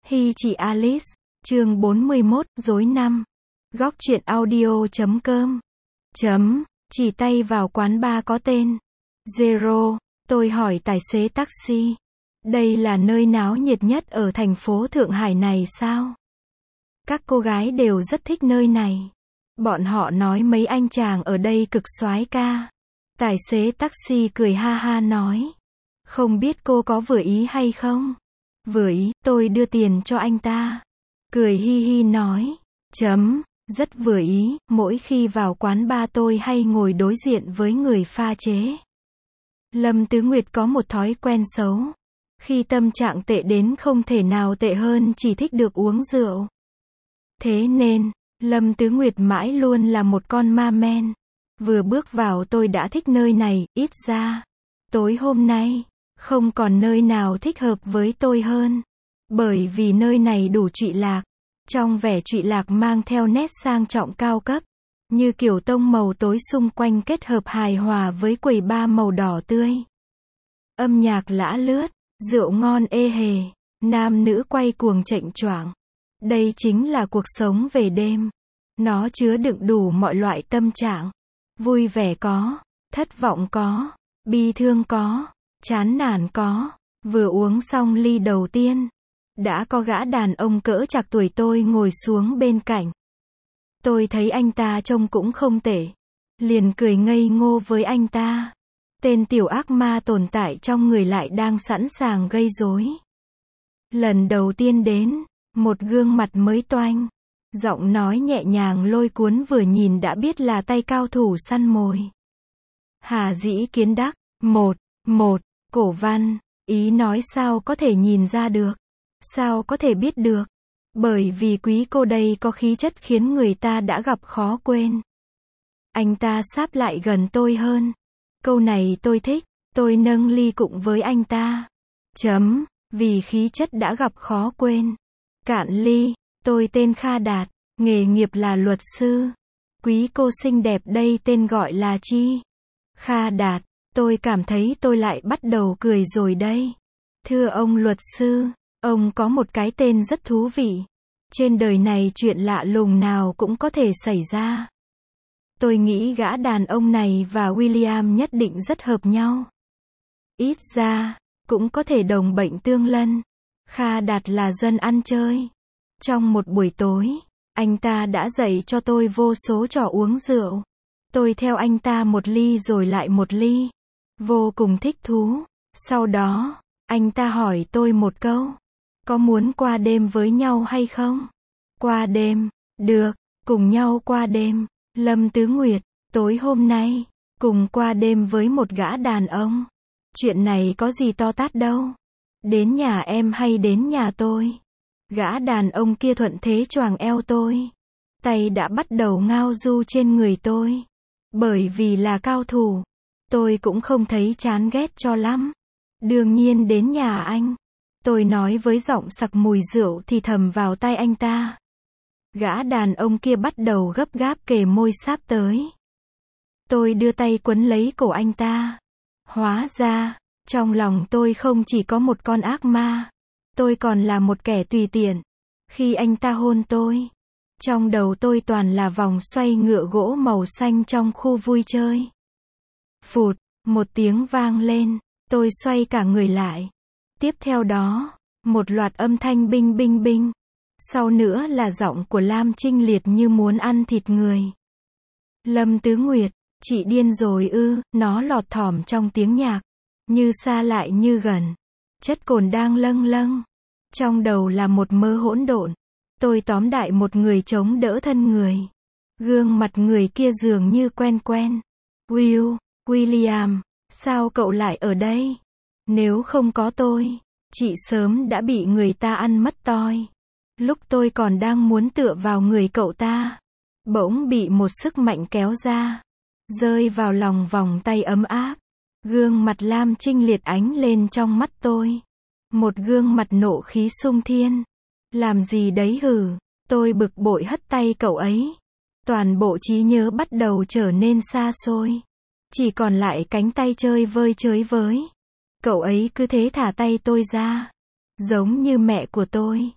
Hi chị Alice, chương 41, dối 5. Góc truyện audio.com. Chỉ tay vào quán bar có tên Zero. Tôi hỏi tài xế taxi. Đây là nơi náo nhiệt nhất ở thành phố Thượng Hải này sao? Các cô gái đều rất thích nơi này. Bọn họ nói mấy anh chàng ở đây cực soái ca. Tài xế taxi cười ha ha nói. Không biết cô có vừa ý hay không? Vừa ý, tôi đưa tiền cho anh ta. Cười hi hi nói. Rất vừa ý, mỗi khi vào quán bar tôi hay ngồi đối diện với người pha chế. Lâm Tứ Nguyệt có một thói quen xấu. Khi tâm trạng tệ đến không thể nào tệ hơn chỉ thích được uống rượu. Thế nên, Lâm Tứ Nguyệt mãi luôn là một con ma men. Vừa bước vào tôi đã thích nơi này, ít ra. Tối hôm nay, không còn nơi nào thích hợp với tôi hơn. Bởi vì nơi này đủ trụy lạc. Trong vẻ trụy lạc mang theo nét sang trọng cao cấp. Như kiểu tông màu tối xung quanh kết hợp hài hòa với quầy bar màu đỏ tươi. Âm nhạc lã lướt, rượu ngon ê hề, nam nữ quay cuồng chệnh choạng. Đây chính là cuộc sống về đêm. Nó chứa đựng đủ mọi loại tâm trạng. Vui vẻ có, thất vọng có, bi thương có, chán nản có. Vừa uống xong ly đầu tiên, đã có gã đàn ông cỡ chạc tuổi tôi ngồi xuống bên cạnh. Tôi thấy anh ta trông cũng không tệ. Liền cười ngây ngô với anh ta. Tên tiểu ác ma tồn tại trong người lại đang sẵn sàng gây rối. Lần đầu tiên đến, một gương mặt mới toanh. Giọng nói nhẹ nhàng lôi cuốn vừa nhìn đã biết là tay cao thủ săn mồi. Hà dĩ kiến đắc, cổ văn, ý nói sao có thể nhìn ra được. Sao có thể biết được? Bởi vì quý cô đây có khí chất khiến người ta đã gặp khó quên. Anh ta sáp lại gần tôi hơn. Câu này tôi thích, tôi nâng ly cụng với anh ta. Vì khí chất đã gặp khó quên. Cạn ly, tôi tên Kha Đạt, nghề nghiệp là luật sư. Quý cô xinh đẹp đây tên gọi là chi? Kha Đạt, tôi cảm thấy tôi lại bắt đầu cười rồi đây. Thưa ông luật sư, ông có một cái tên rất thú vị. Trên đời này chuyện lạ lùng nào cũng có thể xảy ra. Tôi nghĩ gã đàn ông này và William nhất định rất hợp nhau. Ít ra, cũng có thể đồng bệnh tương lân. Kha Đạt là dân ăn chơi. Trong một buổi tối, anh ta đã dạy cho tôi vô số trò uống rượu. Tôi theo anh ta một ly rồi lại một ly. Vô cùng thích thú. Sau đó, anh ta hỏi tôi một câu. Có muốn qua đêm với nhau hay không? Qua đêm, được, cùng nhau qua đêm. Lâm Tứ Nguyệt, tối hôm nay, cùng qua đêm với một gã đàn ông. Chuyện này có gì to tát đâu. Đến nhà em hay đến nhà tôi? Gã đàn ông kia thuận thế choàng eo tôi. Tay đã bắt đầu ngao du trên người tôi. Bởi vì là cao thủ, tôi cũng không thấy chán ghét cho lắm. Đương nhiên đến nhà anh. Tôi nói với giọng sặc mùi rượu thì thầm vào tai anh ta. Gã đàn ông kia bắt đầu gấp gáp kề môi sáp tới. Tôi đưa tay quấn lấy cổ anh ta. Hóa ra, trong lòng tôi không chỉ có một con ác ma. Tôi còn là một kẻ tùy tiện. Khi anh ta hôn tôi, trong đầu tôi toàn là vòng xoay ngựa gỗ màu xanh trong khu vui chơi. Phụt, một tiếng vang lên, tôi xoay cả người lại. Tiếp theo đó, một loạt âm thanh binh binh binh. Sau nữa là giọng của Lam Trinh Liệt như muốn ăn thịt người. Lâm Tứ Nguyệt, chị điên rồi ư? Nó lọt thỏm trong tiếng nhạc. Như xa lại như gần. Chất cồn đang lâng lâng. Trong đầu là một mớ hỗn độn. Tôi tóm đại một người chống đỡ thân người. Gương mặt người kia dường như quen quen. William, sao cậu lại ở đây? Nếu không có tôi, chị sớm đã bị người ta ăn mất toi. Lúc tôi còn đang muốn tựa vào người cậu ta, bỗng bị một sức mạnh kéo ra, rơi vào lòng vòng tay ấm áp. Gương mặt Lam Trinh Liệt ánh lên trong mắt tôi. Một gương mặt nộ khí sung thiên. Làm gì đấy hử? Tôi bực bội hất tay cậu ấy. Toàn bộ trí nhớ bắt đầu trở nên xa xôi. Chỉ còn lại cánh tay chơi vơi chới với. Cậu ấy cứ thế thả tay tôi ra. Giống như mẹ của tôi.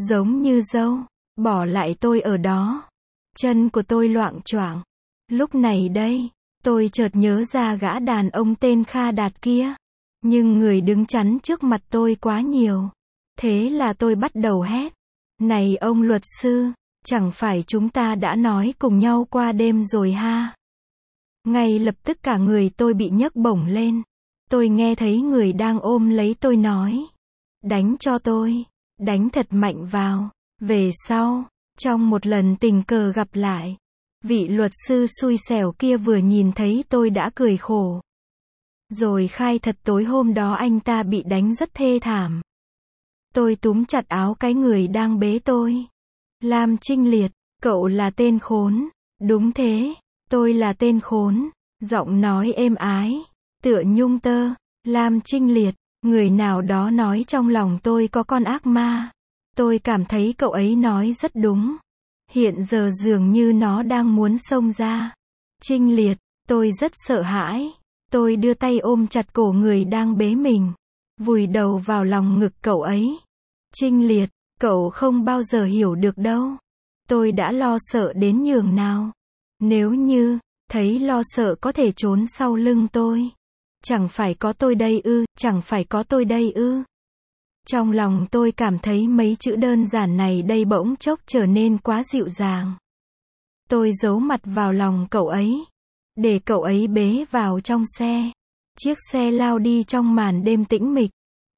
giống như dâu, bỏ lại tôi ở đó. Chân của tôi loạng choạng. Lúc này đây, tôi chợt nhớ ra gã đàn ông tên Kha Đạt kia. Nhưng người đứng chắn trước mặt tôi quá nhiều. Thế là tôi bắt đầu hét. Này ông luật sư, chẳng phải chúng ta đã nói cùng nhau qua đêm rồi ha? Ngay lập tức cả người tôi bị nhấc bổng lên. Tôi nghe thấy người đang ôm lấy tôi nói. Đánh cho tôi, đánh thật mạnh vào. Về sau, trong một lần tình cờ gặp lại, vị luật sư xui xẻo kia vừa nhìn thấy tôi đã cười khổ. Rồi khai thật tối hôm đó anh ta bị đánh rất thê thảm. Tôi túm chặt áo cái người đang bế tôi. Lam Trinh Liệt, cậu là tên khốn. Đúng thế, tôi là tên khốn. Giọng nói êm ái, tựa nhung tơ. Lam Trinh Liệt, người nào đó nói trong lòng tôi có con ác ma. Tôi cảm thấy cậu ấy nói rất đúng. Hiện giờ dường như nó đang muốn xông ra. Trinh Liệt, tôi rất sợ hãi. Tôi đưa tay ôm chặt cổ người đang bế mình. Vùi đầu vào lòng ngực cậu ấy. Trinh Liệt, cậu không bao giờ hiểu được đâu. Tôi đã lo sợ đến nhường nào. Nếu như, thấy lo sợ có thể trốn sau lưng tôi. Chẳng phải có tôi đây ư, chẳng phải có tôi đây ư. Trong lòng tôi cảm thấy mấy chữ đơn giản này đây bỗng chốc trở nên quá dịu dàng. Tôi giấu mặt vào lòng cậu ấy. Để cậu ấy bế vào trong xe. Chiếc xe lao đi trong màn đêm tĩnh mịch.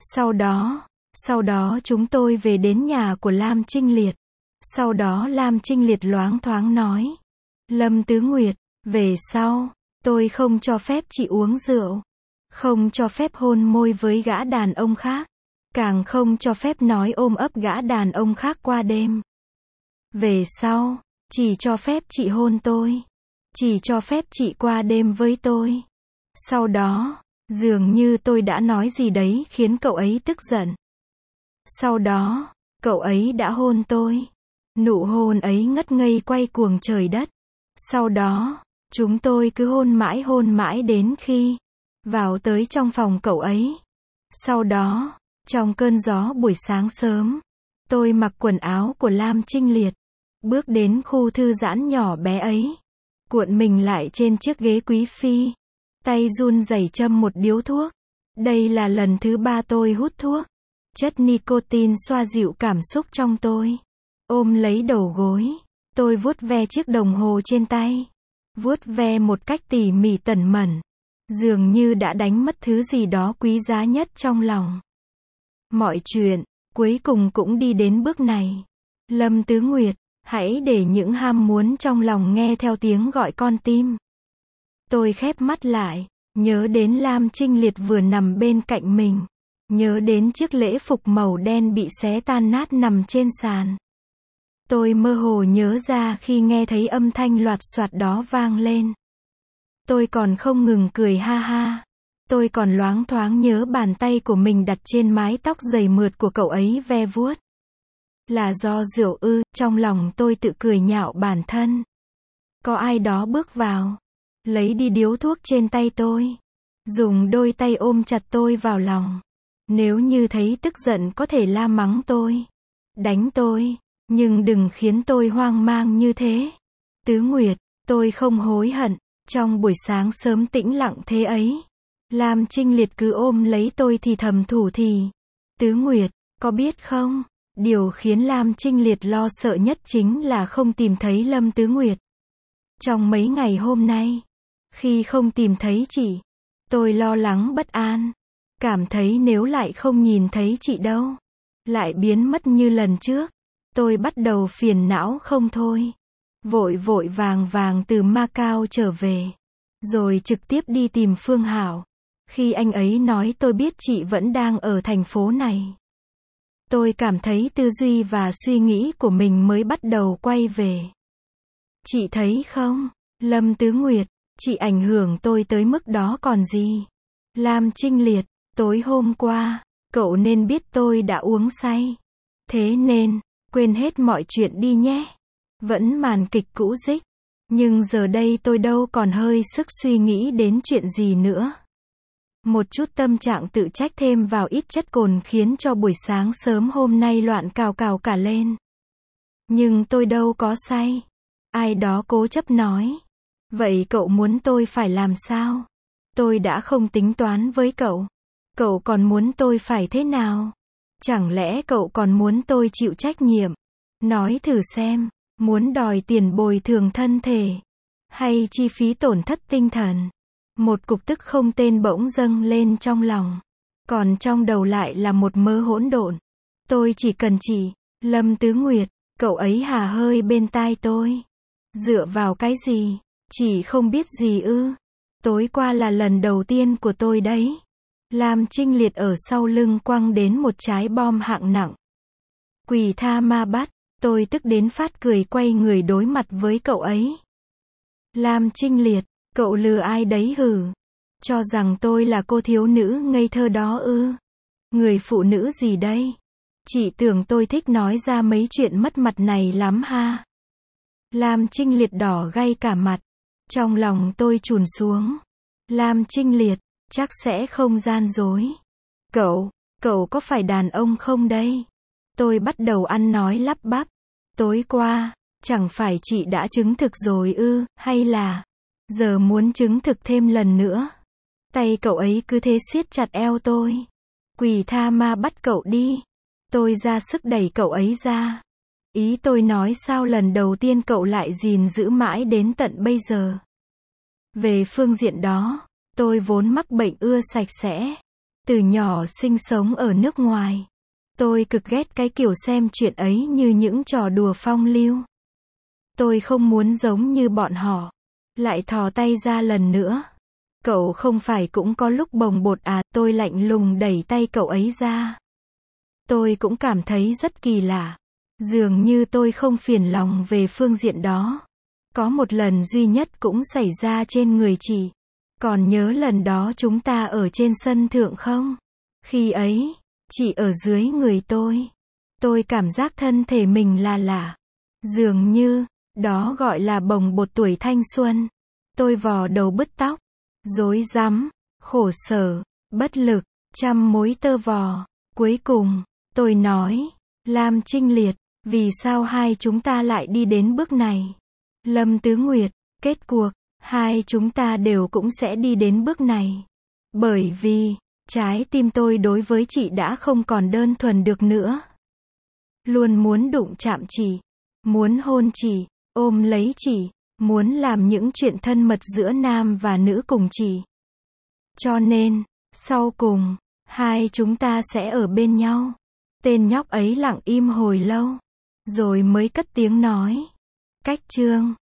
Sau đó chúng tôi về đến nhà của Lam Trinh Liệt. Sau đó Lam Trinh Liệt loáng thoáng nói. Lâm Tứ Nguyệt, về sau, tôi không cho phép chị uống rượu. Không cho phép hôn môi với gã đàn ông khác. Càng không cho phép nói ôm ấp gã đàn ông khác qua đêm. Về sau, chỉ cho phép chị hôn tôi. Chỉ cho phép chị qua đêm với tôi. Sau đó, dường như tôi đã nói gì đấy khiến cậu ấy tức giận. Sau đó, cậu ấy đã hôn tôi. Nụ hôn ấy ngất ngây quay cuồng trời đất. Sau đó, chúng tôi cứ hôn mãi đến khi vào tới trong phòng cậu ấy. Sau đó, trong cơn gió buổi sáng sớm, tôi mặc quần áo của Lam Trinh Liệt, bước đến khu thư giãn nhỏ bé ấy, cuộn mình lại trên chiếc ghế quý phi, tay run rẩy châm một điếu thuốc. Đây là lần thứ 3 tôi hút thuốc. Chất nicotine xoa dịu cảm xúc trong tôi. Ôm lấy đầu gối, tôi vuốt ve chiếc đồng hồ trên tay. Vuốt ve một cách tỉ mỉ tẩn mẩn, dường như đã đánh mất thứ gì đó quý giá nhất trong lòng. Mọi chuyện, cuối cùng cũng đi đến bước này. Lâm Tứ Nguyệt, hãy để những ham muốn trong lòng nghe theo tiếng gọi con tim. Tôi khép mắt lại, nhớ đến Lam Trinh Liệt vừa nằm bên cạnh mình. Nhớ đến chiếc lễ phục màu đen bị xé tan nát nằm trên sàn. Tôi mơ hồ nhớ ra khi nghe thấy âm thanh loạt soạt đó vang lên. Tôi còn không ngừng cười ha ha. Tôi còn loáng thoáng nhớ bàn tay của mình đặt trên mái tóc dày mượt của cậu ấy ve vuốt. Là do rượu ư, trong lòng tôi tự cười nhạo bản thân. Có ai đó bước vào, lấy đi điếu thuốc trên tay tôi, dùng đôi tay ôm chặt tôi vào lòng. Nếu như thấy tức giận có thể la mắng tôi, đánh tôi, nhưng đừng khiến tôi hoang mang như thế. Tứ Nguyệt, tôi không hối hận. Trong buổi sáng sớm tĩnh lặng thế ấy, Lam Trinh Liệt cứ ôm lấy tôi thì thầm thủ thỉ. Tứ Nguyệt, có biết không, điều khiến Lam Trinh Liệt lo sợ nhất chính là không tìm thấy Lâm Tứ Nguyệt. Trong mấy ngày hôm nay, khi không tìm thấy chị, tôi lo lắng bất an. Cảm thấy nếu lại không nhìn thấy chị đâu, lại biến mất như lần trước, tôi bắt đầu phiền não không thôi. Vội vàng từ Macau trở về, rồi trực tiếp đi tìm Phương Hảo. Khi anh ấy nói tôi biết chị vẫn đang ở thành phố này, tôi cảm thấy tư duy và suy nghĩ của mình mới bắt đầu quay về. Chị thấy không, Lâm Tứ Nguyệt, chị ảnh hưởng tôi tới mức đó còn gì. Lam Trinh Liệt, tối hôm qua, cậu nên biết tôi đã uống say. Thế nên, quên hết mọi chuyện đi nhé. Vẫn màn kịch cũ dích. Nhưng giờ đây tôi đâu còn hơi sức suy nghĩ đến chuyện gì nữa. Một chút tâm trạng tự trách thêm vào ít chất cồn khiến cho buổi sáng sớm hôm nay loạn cào cào cả lên. Nhưng tôi đâu có say. Ai đó cố chấp nói. Vậy cậu muốn tôi phải làm sao? Tôi đã không tính toán với cậu. Cậu còn muốn tôi phải thế nào? Chẳng lẽ cậu còn muốn tôi chịu trách nhiệm? Nói thử xem, muốn đòi tiền bồi thường thân thể, hay chi phí tổn thất tinh thần? Một cục tức không tên bỗng dâng lên trong lòng. Còn trong đầu lại là một mớ hỗn độn. Tôi chỉ cần chị, Lâm Tứ Nguyệt, cậu ấy hà hơi bên tai tôi. Dựa vào cái gì? Chị không biết gì ư? Tối qua là lần đầu tiên của tôi đấy. Lam Trinh Liệt ở sau lưng quăng đến một trái bom hạng nặng. Quỷ tha ma bắt, tôi tức đến phát cười quay người đối mặt với cậu ấy. Lam Trinh Liệt, cậu lừa ai đấy hử? Cho rằng tôi là cô thiếu nữ ngây thơ đó ư? Người phụ nữ gì đây? Chị tưởng tôi thích nói ra mấy chuyện mất mặt này lắm ha? Lam Trinh Liệt đỏ gay cả mặt. Trong lòng tôi trùn xuống. Lam Trinh Liệt, chắc sẽ không gian dối. Cậu có phải đàn ông không đây? Tôi bắt đầu ăn nói lắp bắp. Tối qua, chẳng phải chị đã chứng thực rồi ư, hay là giờ muốn chứng thực thêm lần nữa? Tay cậu ấy cứ thế siết chặt eo tôi. Quỷ tha ma bắt cậu đi. Tôi ra sức đẩy cậu ấy ra. Ý tôi nói sao lần đầu tiên cậu lại gìn giữ mãi đến tận bây giờ? Về phương diện đó, tôi vốn mắc bệnh ưa sạch sẽ. Từ nhỏ sinh sống ở nước ngoài. Tôi cực ghét cái kiểu xem chuyện ấy như những trò đùa phong lưu. Tôi không muốn giống như bọn họ. Lại thò tay ra lần nữa. Cậu không phải cũng có lúc bồng bột à? Tôi lạnh lùng đẩy tay cậu ấy ra. Tôi cũng cảm thấy rất kỳ lạ. Dường như tôi không phiền lòng về phương diện đó. Có một lần duy nhất cũng xảy ra trên người chị. Còn nhớ lần đó chúng ta ở trên sân thượng không? Khi ấy, chị ở dưới người tôi. Tôi cảm giác thân thể mình là lạ. Dường như, đó gọi là bồng bột tuổi thanh xuân. Tôi vò đầu bứt tóc. Rối rắm, khổ sở, bất lực, trăm mối tơ vò. Cuối cùng, tôi nói, Lam Trinh Liệt, vì sao hai chúng ta lại đi đến bước này? Lâm Tứ Nguyệt, kết cuộc, hai chúng ta đều cũng sẽ đi đến bước này. Bởi vì, trái tim tôi đối với chị đã không còn đơn thuần được nữa. Luôn muốn đụng chạm chị, muốn hôn chị, ôm lấy chị, muốn làm những chuyện thân mật giữa nam và nữ cùng chị. Cho nên, sau cùng, hai chúng ta sẽ ở bên nhau. Tên nhóc ấy lặng im hồi lâu, rồi mới cất tiếng nói. Cách chương